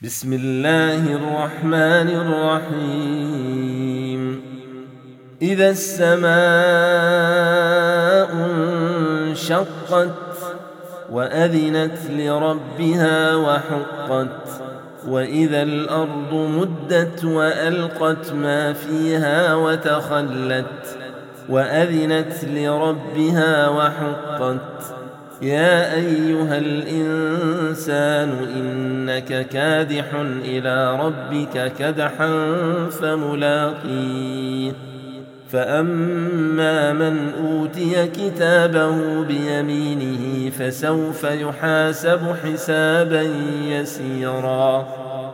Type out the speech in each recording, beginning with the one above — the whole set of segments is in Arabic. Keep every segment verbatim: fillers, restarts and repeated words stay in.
بسم الله الرحمن الرحيم إذا السماء انشقت وأذنت لربها وحقت وإذا الأرض مدت وألقت ما فيها وتخلت وأذنت لربها وحقت يا أيها الإنسان إنك كادح إلى ربك كدحا فملاقيه فأما من أوتي كتابه بيمينه فسوف يحاسب حسابا يسيرا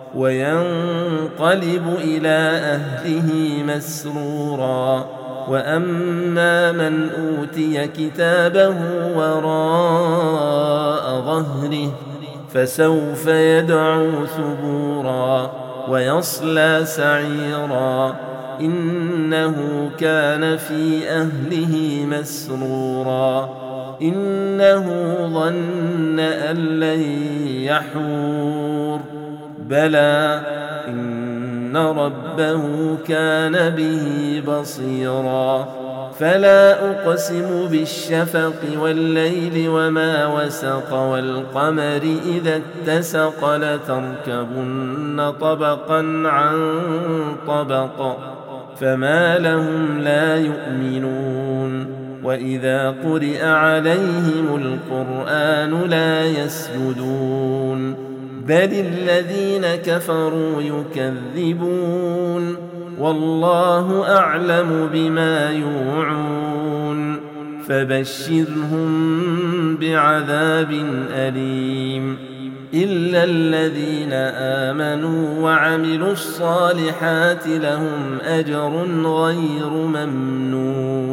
وينقلب إلى أهله مسرورا وأما من أوتي كتابه وراء ظهره فسوف يدعو ثبورا ويصلى سعيرا إنه كان في أهله مسرورا إنه ظن أن لن يحور بلى إن ربه كان به بصيرا فلا أقسم بالشفق والليل وما وسق والقمر إذا اتسق لتركبن طبقا عن طبق فما لهم لا يؤمنون وإذا قرئ عليهم القرآن لا يسجدون بل الذين كفروا يكذبون والله أعلم بما يوعون فبشرهم بعذاب أليم إلا الذين آمنوا وعملوا الصالحات لهم أجر غير ممنون.